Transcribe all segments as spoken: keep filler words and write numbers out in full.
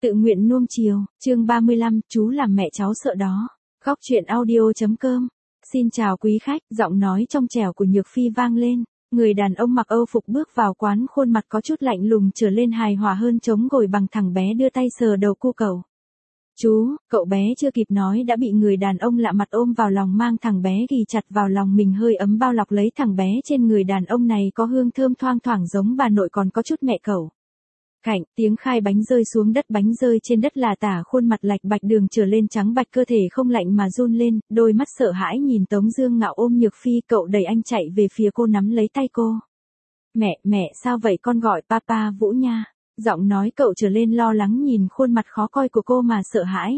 Tự nguyện nuông chiều, chương ba mươi lăm, chú làm mẹ cháu sợ đó. Khóc chuyện audio.com. Xin chào quý khách, giọng nói trong trẻo của Nhược Phi vang lên. Người đàn ông mặc Âu phục bước vào quán, khuôn mặt có chút lạnh lùng trở lên hài hòa hơn, chống gồi bằng, thằng bé đưa tay sờ đầu cu cậu. Chú, cậu bé chưa kịp nói đã bị người đàn ông lạ mặt ôm vào lòng, mang thằng bé ghì chặt vào lòng mình, hơi ấm bao bọc lấy thằng bé. Trên người đàn ông này có hương thơm thoang thoảng giống bà nội, còn có chút mẹ cậu. Cạnh, tiếng khai bánh rơi xuống đất, bánh rơi trên đất là tả, khuôn mặt lạch bạch đường trở lên trắng bạch, cơ thể không lạnh mà run lên, đôi mắt sợ hãi nhìn Tống Dương Ngạo ôm Nhược Phi, cậu đẩy anh chạy về phía cô, nắm lấy tay cô. Mẹ, mẹ, sao vậy, con gọi papa Vũ nha. Giọng nói cậu trở lên lo lắng, nhìn khuôn mặt khó coi của cô mà sợ hãi.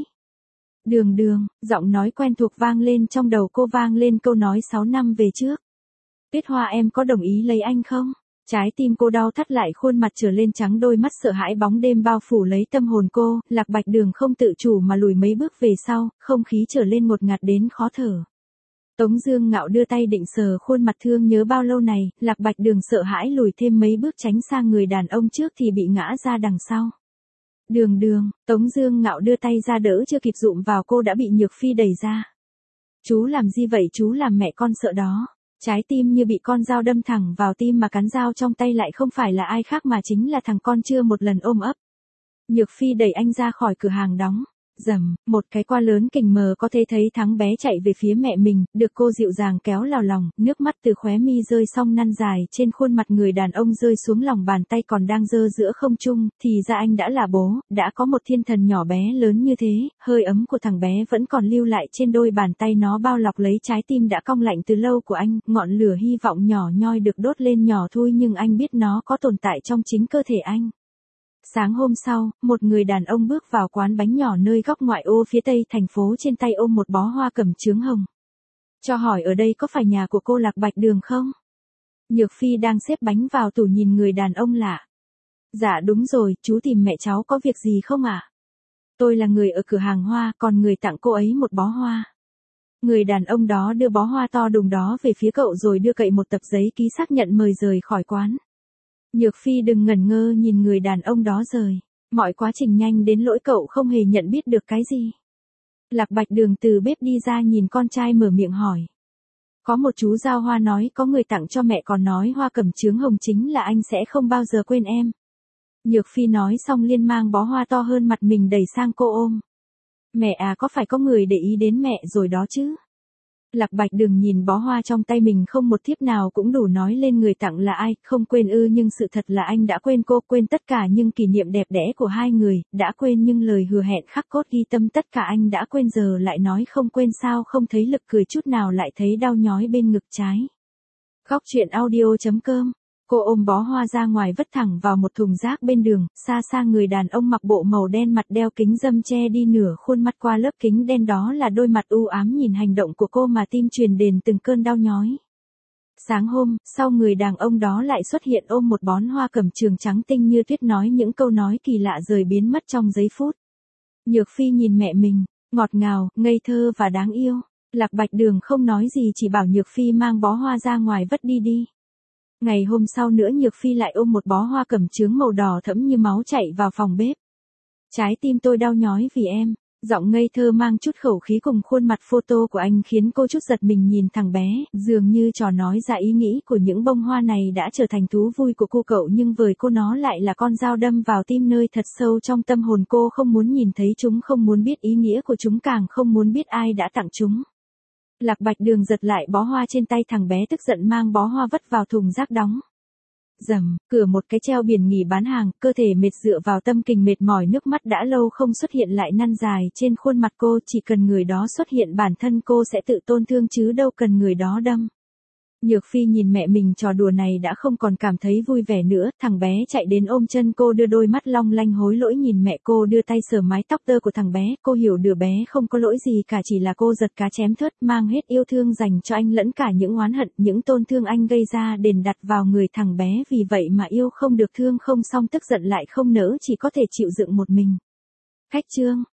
Đường đường, giọng nói quen thuộc vang lên trong đầu cô, vang lên câu nói sáu năm về trước. Tuyết Hoa, em có đồng ý lấy anh không? Trái tim cô đau thắt lại, khuôn mặt trở lên trắng, đôi mắt sợ hãi bóng đêm bao phủ lấy tâm hồn cô. Lạc Bạch Đường không tự chủ mà lùi mấy bước về sau, không khí trở lên ngột ngạt đến khó thở. Tống Dương Ngạo đưa tay định sờ khuôn mặt thương nhớ bao lâu này, Lạc Bạch Đường sợ hãi lùi thêm mấy bước tránh sang người đàn ông trước thì bị ngã ra đằng sau. Đường đường, Tống Dương Ngạo đưa tay ra đỡ, chưa kịp dụm vào cô đã bị Nhược Phi đẩy ra. Chú làm gì vậy, chú làm mẹ con sợ đó. Trái tim như bị con dao đâm thẳng vào tim, mà cán dao trong tay lại không phải là ai khác mà chính là thằng con chưa một lần ôm ấp. Nhược Phi đẩy anh ra khỏi cửa hàng đóng. Dầm, một cái qua lớn kình mờ có thể thấy thằng bé chạy về phía mẹ mình, được cô dịu dàng kéo vào lòng, nước mắt từ khóe mi rơi xong năn dài trên khuôn mặt người đàn ông, rơi xuống lòng bàn tay còn đang giơ giữa không trung, thì ra anh đã là bố, đã có một thiên thần nhỏ bé lớn như thế, hơi ấm của thằng bé vẫn còn lưu lại trên đôi bàn tay, nó bao lọc lấy trái tim đã cong lạnh từ lâu của anh, ngọn lửa hy vọng nhỏ nhoi được đốt lên nhỏ thôi, nhưng anh biết nó có tồn tại trong chính cơ thể anh. Sáng hôm sau, một người đàn ông bước vào quán bánh nhỏ nơi góc ngoại ô phía tây thành phố, trên tay ôm một bó hoa cẩm chướng hồng. Cho hỏi ở đây có phải nhà của cô Lạc Bạch Đường không? Nhược Phi đang xếp bánh vào tủ nhìn người đàn ông lạ. Dạ đúng rồi, chú tìm mẹ cháu có việc gì không ạ? À? Tôi là người ở cửa hàng hoa, còn người tặng cô ấy một bó hoa. Người đàn ông đó đưa bó hoa to đùng đó về phía cậu rồi đưa cậy một tập giấy ký xác nhận mời rời khỏi quán. Nhược Phi đừng ngẩn ngơ nhìn người đàn ông đó rời. Mọi quá trình nhanh đến lỗi cậu không hề nhận biết được cái gì. Lạc Bạch Đường từ bếp đi ra, nhìn con trai mở miệng hỏi. Có một chú giao hoa nói có người tặng cho mẹ, còn nói hoa cẩm chướng hồng chính là anh sẽ không bao giờ quên em. Nhược Phi nói xong liền mang bó hoa to hơn mặt mình đẩy sang cô ôm. Mẹ à, có phải có người để ý đến mẹ rồi đó chứ? Lạc Bạch Đường nhìn bó hoa trong tay mình, không một thiếp nào cũng đủ nói lên người tặng là ai, không quên ư, nhưng sự thật là anh đã quên cô, quên tất cả những kỷ niệm đẹp đẽ của hai người, đã quên những lời hứa hẹn khắc cốt ghi tâm, tất cả anh đã quên, giờ lại nói không quên sao không thấy lực cười chút nào, lại thấy đau nhói bên ngực trái. Khóc chuyện audio.com. Cô ôm bó hoa ra ngoài vứt thẳng vào một thùng rác bên đường, xa xa người đàn ông mặc bộ màu đen, mặt đeo kính râm che đi nửa khuôn mặt, qua lớp kính đen đó là đôi mặt u ám, nhìn hành động của cô mà tim truyền đến từng cơn đau nhói. Sáng hôm sau, người đàn ông đó lại xuất hiện ôm một bón hoa cẩm chướng trắng tinh như tuyết, nói những câu nói kỳ lạ rồi biến mất trong giây phút. Nhược Phi nhìn mẹ mình, ngọt ngào, ngây thơ và đáng yêu. Lạc Bạch Đường không nói gì, chỉ bảo Nhược Phi mang bó hoa ra ngoài vứt đi đi. Ngày hôm sau nữa, Nhược Phi lại ôm một bó hoa cẩm chướng màu đỏ thẫm như máu chạy vào phòng bếp. Trái tim tôi đau nhói vì em. Giọng ngây thơ mang chút khẩu khí cùng khuôn mặt photo của anh khiến cô chút giật mình nhìn thằng bé, dường như trò nói ra ý nghĩ của những bông hoa này đã trở thành thú vui của cô cậu, nhưng với cô nó lại là con dao đâm vào tim nơi thật sâu trong tâm hồn cô, không muốn nhìn thấy chúng, không muốn biết ý nghĩa của chúng, càng không muốn biết ai đã tặng chúng. Lạc Bạch Đường giật lại bó hoa trên tay thằng bé, tức giận mang bó hoa vứt vào thùng rác đóng. Dầm, cửa một cái treo biển nghỉ bán hàng, cơ thể mệt dựa vào tâm kình mệt mỏi, nước mắt đã lâu không xuất hiện lại năn dài trên khuôn mặt cô, chỉ cần người đó xuất hiện bản thân cô sẽ tự tôn thương chứ đâu cần người đó đâm. Nhược Phi nhìn mẹ mình trò đùa này đã không còn cảm thấy vui vẻ nữa, thằng bé chạy đến ôm chân cô, đưa đôi mắt long lanh hối lỗi nhìn mẹ cô, đưa tay sờ mái tóc tơ của thằng bé, cô hiểu đứa bé không có lỗi gì cả, chỉ là cô giật cá chém thớt, mang hết yêu thương dành cho anh lẫn cả những oán hận, những tổn thương anh gây ra đền đặt vào người thằng bé, vì vậy mà yêu không được thương không xong, tức giận lại không nỡ, chỉ có thể chịu đựng một mình. Khách trương